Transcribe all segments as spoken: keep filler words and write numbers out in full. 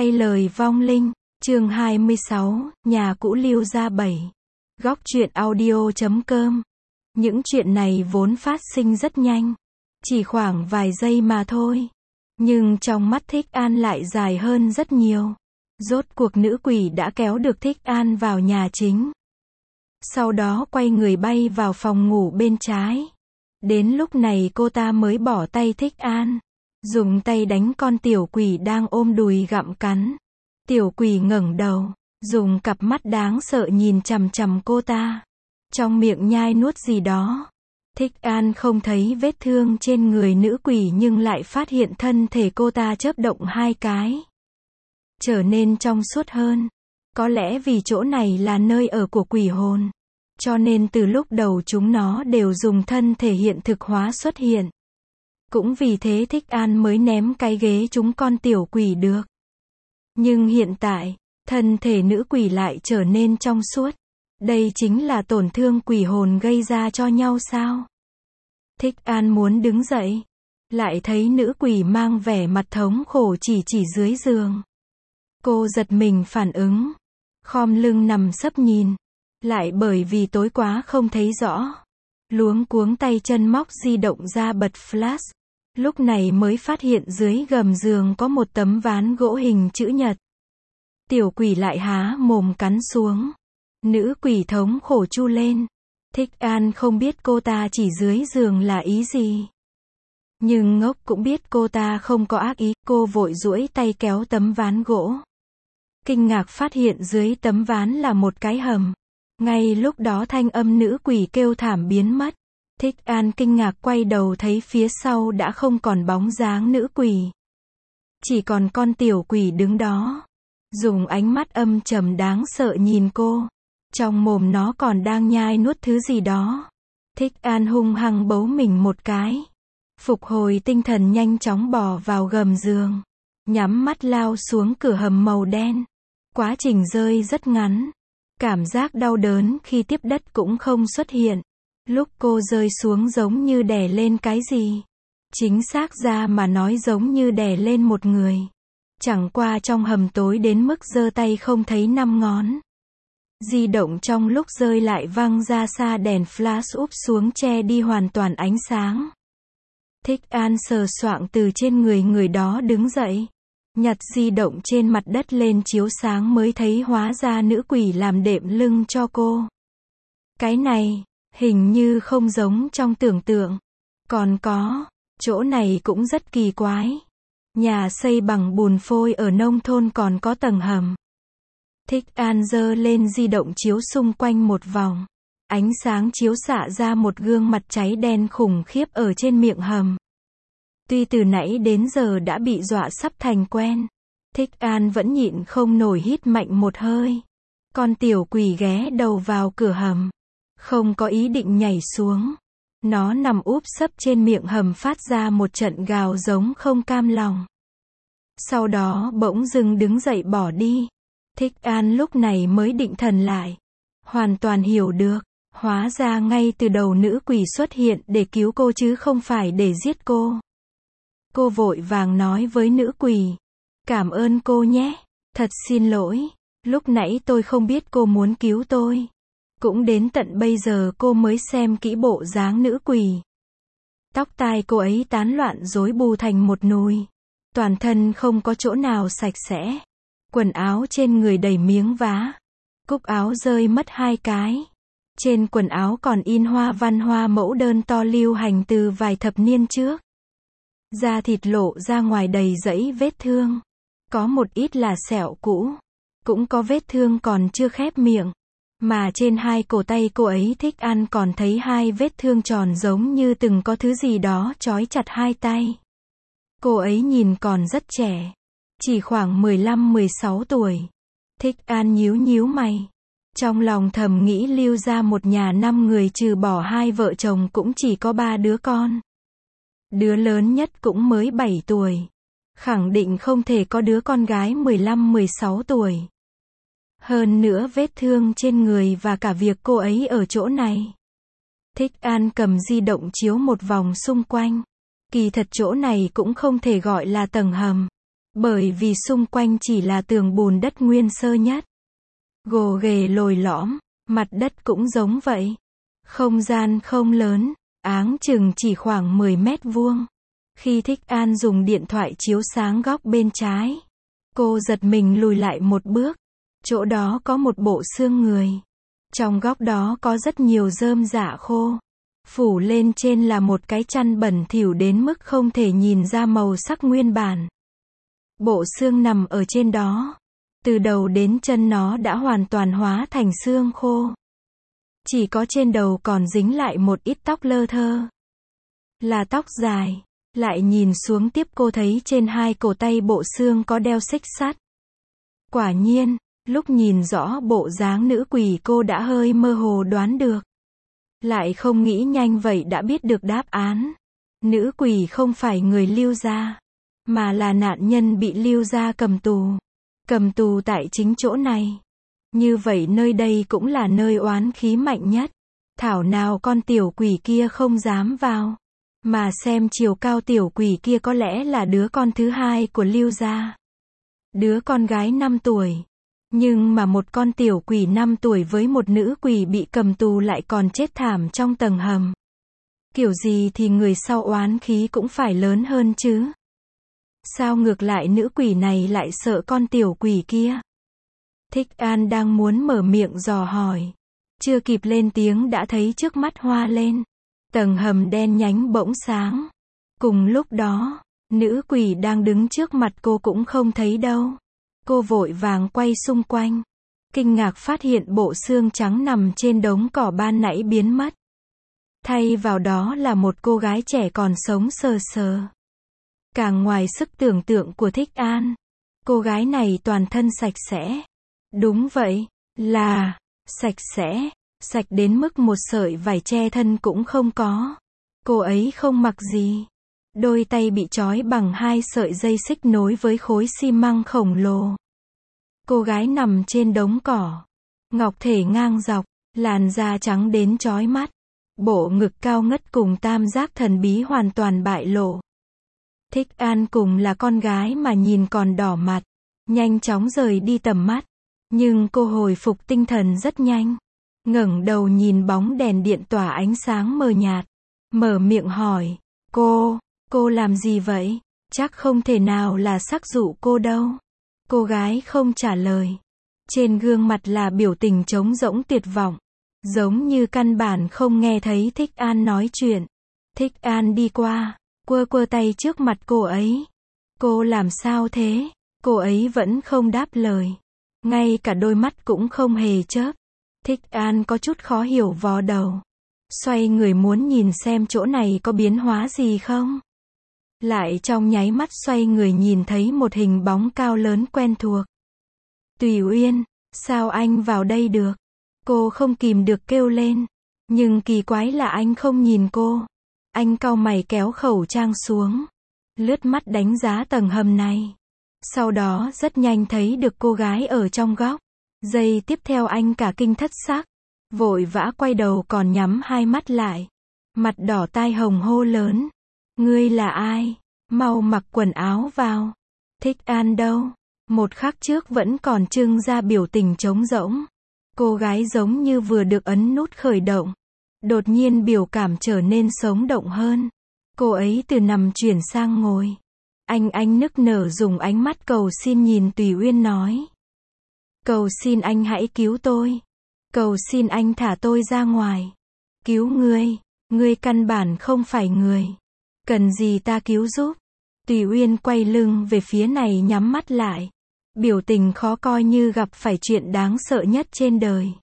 Thay lời vong linh, chương hai mươi sáu, nhà cũ Lưu Gia bảy. Góc truyện audio chấm com. Những chuyện này vốn phát sinh rất nhanh, chỉ khoảng vài giây mà thôi. Nhưng trong mắt Thích An lại dài hơn rất nhiều. Rốt cuộc nữ quỷ đã kéo được Thích An vào nhà chính. Sau đó quay người bay vào phòng ngủ bên trái. Đến lúc này cô ta mới bỏ tay Thích An, dùng tay đánh con tiểu quỷ đang ôm đùi gặm cắn. Tiểu quỷ ngẩng đầu, dùng cặp mắt đáng sợ nhìn chằm chằm cô ta, trong miệng nhai nuốt gì đó. Thích An không thấy vết thương trên người nữ quỷ nhưng lại phát hiện thân thể cô ta chớp động hai cái, trở nên trong suốt hơn. Có lẽ vì chỗ này là nơi ở của quỷ hồn, cho nên từ lúc đầu chúng nó đều dùng thân thể hiện thực hóa xuất hiện. Cũng vì thế Thích An mới ném cái ghế trúng con tiểu quỷ được. Nhưng hiện tại, thân thể nữ quỷ lại trở nên trong suốt. Đây chính là tổn thương quỷ hồn gây ra cho nhau sao? Thích An muốn đứng dậy, lại thấy nữ quỷ mang vẻ mặt thống khổ chỉ chỉ dưới giường. Cô giật mình phản ứng, khom lưng nằm sấp nhìn, lại bởi vì tối quá không thấy rõ, luống cuống tay chân móc di động ra bật flash. Lúc này mới phát hiện dưới gầm giường có một tấm ván gỗ hình chữ nhật. Tiểu quỷ lại há mồm cắn xuống. Nữ quỷ thống khổ chu lên. Thích An không biết cô ta chỉ dưới giường là ý gì. Nhưng ngốc cũng biết cô ta không có ác ý. Cô vội duỗi tay kéo tấm ván gỗ. Kinh ngạc phát hiện dưới tấm ván là một cái hầm. Ngay lúc đó thanh âm nữ quỷ kêu thảm biến mất. Thích An kinh ngạc quay đầu thấy phía sau đã không còn bóng dáng nữ quỷ. Chỉ còn con tiểu quỷ đứng đó, dùng ánh mắt âm trầm đáng sợ nhìn cô. Trong mồm nó còn đang nhai nuốt thứ gì đó. Thích An hung hăng bấu mình một cái. Phục hồi tinh thần nhanh chóng bò vào gầm giường. Nhắm mắt lao xuống cửa hầm màu đen. Quá trình rơi rất ngắn. Cảm giác đau đớn khi tiếp đất cũng không xuất hiện. Lúc cô rơi xuống giống như đè lên cái gì. Chính xác ra mà nói giống như đè lên một người. Chẳng qua trong hầm tối đến mức giơ tay không thấy năm ngón. Di động trong lúc rơi lại văng ra xa, đèn flash úp xuống che đi hoàn toàn ánh sáng. Thích An sờ soạng từ trên người người đó đứng dậy. Nhặt di động trên mặt đất lên chiếu sáng mới thấy hóa ra nữ quỷ làm đệm lưng cho cô. Cái này hình như không giống trong tưởng tượng. Còn có, chỗ này cũng rất kỳ quái. Nhà xây bằng bùn phôi ở nông thôn còn có tầng hầm. Thích An giơ lên di động chiếu xung quanh một vòng. Ánh sáng chiếu xạ ra một gương mặt cháy đen khủng khiếp ở trên miệng hầm. Tuy từ nãy đến giờ đã bị dọa sắp thành quen, Thích An vẫn nhịn không nổi hít mạnh một hơi. Con tiểu quỷ ghé đầu vào cửa hầm, không có ý định nhảy xuống. Nó nằm úp sấp trên miệng hầm phát ra một trận gào giống không cam lòng. Sau đó bỗng dưng đứng dậy bỏ đi. Thích An lúc này mới định thần lại. Hoàn toàn hiểu được. Hóa ra ngay từ đầu nữ quỷ xuất hiện để cứu cô chứ không phải để giết cô. Cô vội vàng nói với nữ quỷ. Cảm ơn cô nhé. Thật xin lỗi. Lúc nãy tôi không biết cô muốn cứu tôi. Cũng đến tận bây giờ cô mới xem kỹ bộ dáng nữ quỷ. Tóc tai cô ấy tán loạn rối bù thành một nùi. Toàn thân không có chỗ nào sạch sẽ. Quần áo trên người đầy miếng vá. Cúc áo rơi mất hai cái. Trên quần áo còn in hoa văn hoa mẫu đơn to lưu hành từ vài thập niên trước. Da thịt lộ ra ngoài đầy dãy vết thương. Có một ít là sẹo cũ. Cũng có vết thương còn chưa khép miệng. Mà trên hai cổ tay cô ấy Thích An còn thấy hai vết thương tròn giống như từng có thứ gì đó trói chặt hai tay. Cô ấy nhìn còn rất trẻ. Chỉ khoảng mười lăm mười sáu tuổi. Thích An nhíu nhíu mày. Trong lòng thầm nghĩ Lưu gia một nhà năm người trừ bỏ hai vợ chồng cũng chỉ có ba đứa con. Đứa lớn nhất cũng mới bảy tuổi. Khẳng định không thể có đứa con gái mười lăm mười sáu tuổi. Hơn nữa vết thương trên người và cả việc cô ấy ở chỗ này. Thích An cầm di động chiếu một vòng xung quanh. Kỳ thật chỗ này cũng không thể gọi là tầng hầm. Bởi vì xung quanh chỉ là tường bùn đất nguyên sơ nhất. Gồ ghề lồi lõm, mặt đất cũng giống vậy. Không gian không lớn, áng chừng chỉ khoảng mười mét vuông. Khi Thích An dùng điện thoại chiếu sáng góc bên trái, cô giật mình lùi lại một bước. Chỗ đó có một bộ xương người. Trong góc đó có rất nhiều rơm rạ khô. Phủ lên trên là một cái chăn bẩn thỉu đến mức không thể nhìn ra màu sắc nguyên bản. Bộ xương nằm ở trên đó. Từ đầu đến chân nó đã hoàn toàn hóa thành xương khô. Chỉ có trên đầu còn dính lại một ít tóc lơ thơ. Là tóc dài. Lại nhìn xuống tiếp cô thấy trên hai cổ tay bộ xương có đeo xích sắt. Quả nhiên, lúc nhìn rõ bộ dáng nữ quỷ cô đã hơi mơ hồ đoán được. Lại không nghĩ nhanh vậy đã biết được đáp án. Nữ quỷ không phải người Lưu gia, mà là nạn nhân bị Lưu gia cầm tù. Cầm tù tại chính chỗ này. Như vậy nơi đây cũng là nơi oán khí mạnh nhất. Thảo nào con tiểu quỷ kia không dám vào. Mà xem chiều cao tiểu quỷ kia có lẽ là đứa con thứ hai của Lưu gia. Đứa con gái năm tuổi. Nhưng mà một con tiểu quỷ năm tuổi với một nữ quỷ bị cầm tù lại còn chết thảm trong tầng hầm. Kiểu gì thì người sau oán khí cũng phải lớn hơn chứ. Sao ngược lại nữ quỷ này lại sợ con tiểu quỷ kia? Thích An đang muốn mở miệng dò hỏi. Chưa kịp lên tiếng đã thấy trước mắt hoa lên. Tầng hầm đen nhánh bỗng sáng. Cùng lúc đó, nữ quỷ đang đứng trước mặt cô cũng không thấy đâu. Cô vội vàng quay xung quanh. Kinh ngạc phát hiện bộ xương trắng nằm trên đống cỏ ban nãy biến mất. Thay vào đó là một cô gái trẻ còn sống sờ sờ. Càng ngoài sức tưởng tượng của Thích An. Cô gái này toàn thân sạch sẽ. Đúng vậy, là sạch sẽ. Sạch đến mức một sợi vải che thân cũng không có. Cô ấy không mặc gì. Đôi tay bị trói bằng hai sợi dây xích nối với khối xi măng khổng lồ. Cô gái nằm trên đống cỏ. Ngọc thể ngang dọc, làn da trắng đến chói mắt. Bộ ngực cao ngất cùng tam giác thần bí hoàn toàn bại lộ. Thích An cùng là con gái mà nhìn còn đỏ mặt. Nhanh chóng rời đi tầm mắt. Nhưng cô hồi phục tinh thần rất nhanh. Ngẩng đầu nhìn bóng đèn điện tỏa ánh sáng mờ nhạt. Mở miệng hỏi. Cô, cô làm gì vậy? Chắc không thể nào là sắc dụ cô đâu. Cô gái không trả lời. Trên gương mặt là biểu tình trống rỗng tuyệt vọng. Giống như căn bản không nghe thấy Thích An nói chuyện. Thích An đi qua, quơ quơ tay trước mặt cô ấy. Cô làm sao thế? Cô ấy vẫn không đáp lời. Ngay cả đôi mắt cũng không hề chớp. Thích An có chút khó hiểu vò đầu. Xoay người muốn nhìn xem chỗ này có biến hóa gì không. Lại trong nháy mắt xoay người nhìn thấy một hình bóng cao lớn quen thuộc. Tùy Uyên, sao anh vào đây được? Cô không kìm được kêu lên. Nhưng kỳ quái là anh không nhìn cô. Anh cau mày kéo khẩu trang xuống. Lướt mắt đánh giá tầng hầm này. Sau đó rất nhanh thấy được cô gái ở trong góc. Giây tiếp theo anh cả kinh thất sắc. Vội vã quay đầu còn nhắm hai mắt lại. Mặt đỏ tai hồng hô lớn. Ngươi là ai? Mau mặc quần áo vào. Thích An đâu? Một khắc trước vẫn còn trưng ra biểu tình trống rỗng. Cô gái giống như vừa được ấn nút khởi động. Đột nhiên biểu cảm trở nên sống động hơn. Cô ấy từ nằm chuyển sang ngồi. Anh anh nức nở dùng ánh mắt cầu xin nhìn Tùy Uyên nói. Cầu xin anh hãy cứu tôi. Cầu xin anh thả tôi ra ngoài. Cứu ngươi. Ngươi căn bản không phải người. Cần gì ta cứu giúp? Tùy Uyên quay lưng về phía này nhắm mắt lại. Biểu tình khó coi như gặp phải chuyện đáng sợ nhất trên đời.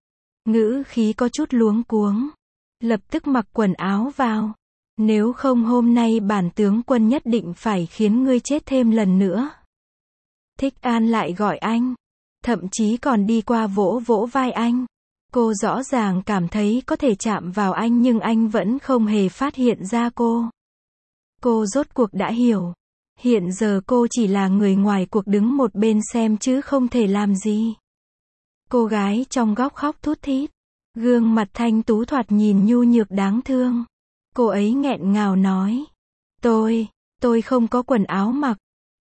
Ngữ khí có chút luống cuống. Lập tức mặc quần áo vào. Nếu không hôm nay bản tướng quân nhất định phải khiến ngươi chết thêm lần nữa. Thích An lại gọi anh. Thậm chí còn đi qua vỗ vỗ vai anh. Cô rõ ràng cảm thấy có thể chạm vào anh nhưng anh vẫn không hề phát hiện ra cô. Cô rốt cuộc đã hiểu. Hiện giờ cô chỉ là người ngoài cuộc đứng một bên xem chứ không thể làm gì. Cô gái trong góc khóc thút thít. Gương mặt thanh tú thoạt nhìn nhu nhược đáng thương. Cô ấy nghẹn ngào nói. Tôi, tôi không có quần áo mặc.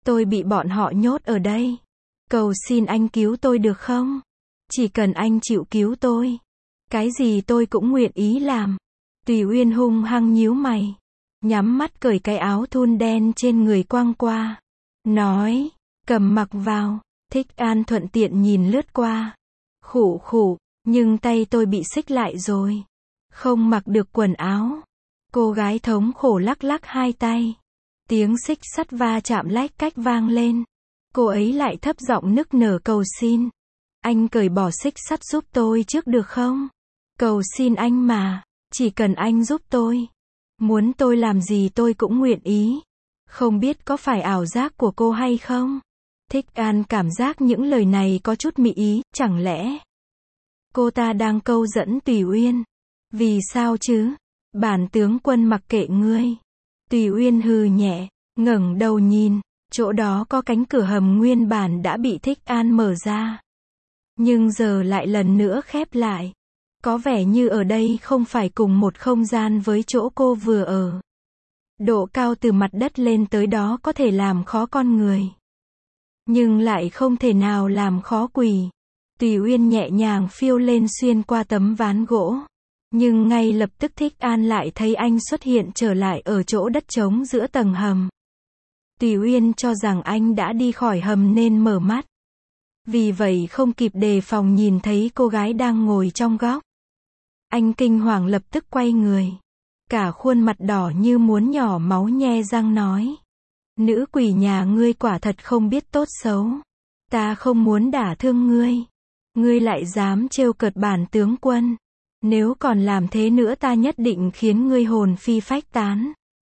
Tôi bị bọn họ nhốt ở đây. Cầu xin anh cứu tôi được không? Chỉ cần anh chịu cứu tôi. Cái gì tôi cũng nguyện ý làm. Tùy Uyên hung hăng nhíu mày. Nhắm mắt cởi cái áo thun đen trên người quăng qua. Nói, cầm mặc vào. Thích An thuận tiện nhìn lướt qua. Khụ khụ, nhưng tay tôi bị xích lại rồi. Không mặc được quần áo. Cô gái thống khổ lắc lắc hai tay. Tiếng xích sắt va chạm lách cách vang lên. Cô ấy lại thấp giọng nức nở cầu xin. Anh cởi bỏ xích sắt giúp tôi trước được không? Cầu xin anh mà, chỉ cần anh giúp tôi. Muốn tôi làm gì tôi cũng nguyện ý. Không biết có phải ảo giác của cô hay không? Thích An cảm giác những lời này có chút mị ý, chẳng lẽ cô ta đang câu dẫn Tùy Uyên? Vì sao chứ? Bản tướng quân mặc kệ ngươi. Tùy Uyên hừ nhẹ, ngẩng đầu nhìn, chỗ đó có cánh cửa hầm nguyên bản đã bị Thích An mở ra. Nhưng giờ lại lần nữa khép lại. Có vẻ như ở đây không phải cùng một không gian với chỗ cô vừa ở. Độ cao từ mặt đất lên tới đó có thể làm khó con người. Nhưng lại không thể nào làm khó quỷ. Tùy Uyên nhẹ nhàng phiêu lên xuyên qua tấm ván gỗ. Nhưng ngay lập tức Thích An lại thấy anh xuất hiện trở lại ở chỗ đất trống giữa tầng hầm. Tùy Uyên cho rằng anh đã đi khỏi hầm nên mở mắt. Vì vậy không kịp đề phòng nhìn thấy cô gái đang ngồi trong góc. Anh kinh hoàng lập tức quay người. Cả khuôn mặt đỏ như muốn nhỏ máu nhe răng nói. Nữ quỷ nhà ngươi quả thật không biết tốt xấu. Ta không muốn đả thương ngươi. Ngươi lại dám trêu cợt bản tướng quân. Nếu còn làm thế nữa ta nhất định khiến ngươi hồn phi phách tán.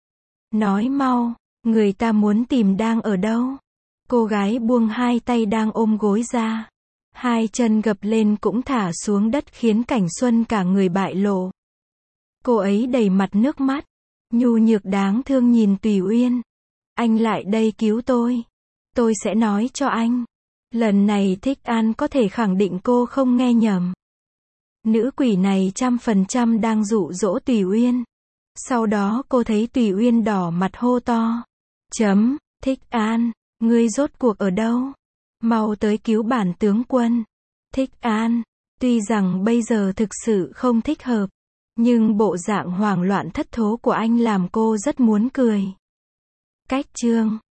Nói mau, người ta muốn tìm đang ở đâu? Cô gái buông hai tay đang ôm gối ra. Hai chân gập lên cũng thả xuống đất khiến Cảnh Xuân cả người bại lộ. Cô ấy đầy mặt nước mắt. Nhu nhược đáng thương nhìn Tùy Uyên. Anh lại đây cứu tôi. Tôi sẽ nói cho anh. Lần này Thích An có thể khẳng định cô không nghe nhầm. Nữ quỷ này trăm phần trăm đang dụ dỗ Tùy Uyên. Sau đó cô thấy Tùy Uyên đỏ mặt hô to. Chấm, Thích An, ngươi rốt cuộc ở đâu? Mau tới cứu bản tướng quân. Thích An, tuy rằng bây giờ thực sự không thích hợp. Nhưng bộ dạng hoảng loạn thất thố của anh làm cô rất muốn cười. Cách chương